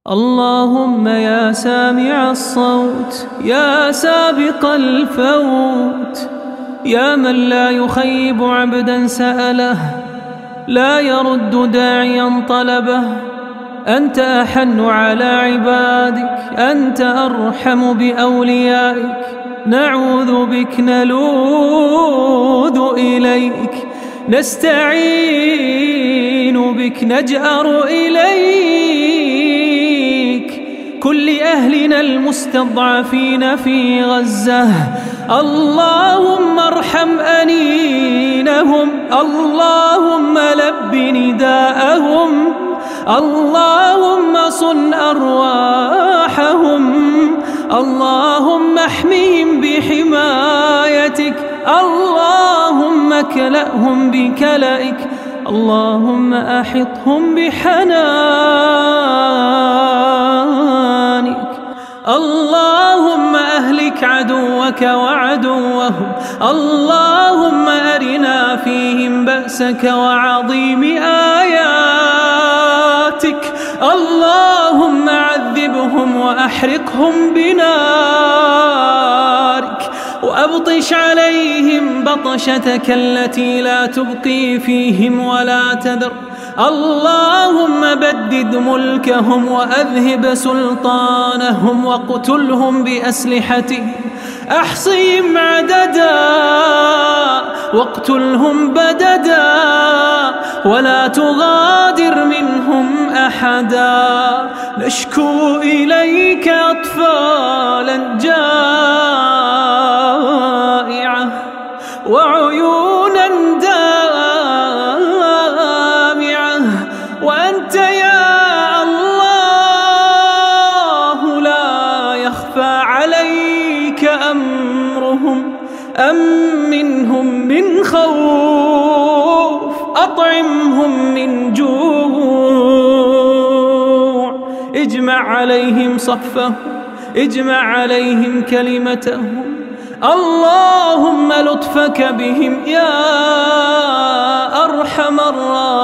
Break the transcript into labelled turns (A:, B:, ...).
A: اللهم يا سامع الصوت يا سابق الفوت، يا من لا يخيب عبدا سأله، لا يرد داعيا طلبه، أنت أحن على عبادك، أنت أرحم بأوليائك، نعوذ بك نلوذ إليك، نستعين بك نجأر إليك. كل أهلنا المستضعفين في غزة اللهم ارحم أنينهم، اللهم لب نداءهم، اللهم صن أرواحهم، اللهم احمهم بحمايتك، اللهم كلأهم بكلئك، اللهم أحطهم بحنانك، اللهم أهلك عدوك وعدوهم، اللهم أرنا فيهم بأسك وعظيم آياتك، اللهم عذبهم وأحرقهم بنارك، وأبطش عليهم بطشتك التي لا تبقي فيهم ولا تذر، اللهم بدد ملكهم وأذهب سلطانهم واقتلهم بأسلحتهم، أحصهم عددا واقتلهم بددا، ولا تغادر منهم أحدا، نشكو إليك أطفالا جائعة وعيونا دامعة، وأنت يا الله لا يخفى عليك أمرهم، أمنهم من خوف، أطعمهم من جوع، اجمع عليهم صفهم، اجمع عليهم كلمتهم، اللهم لطفك بهم يا أرحم الراحمين.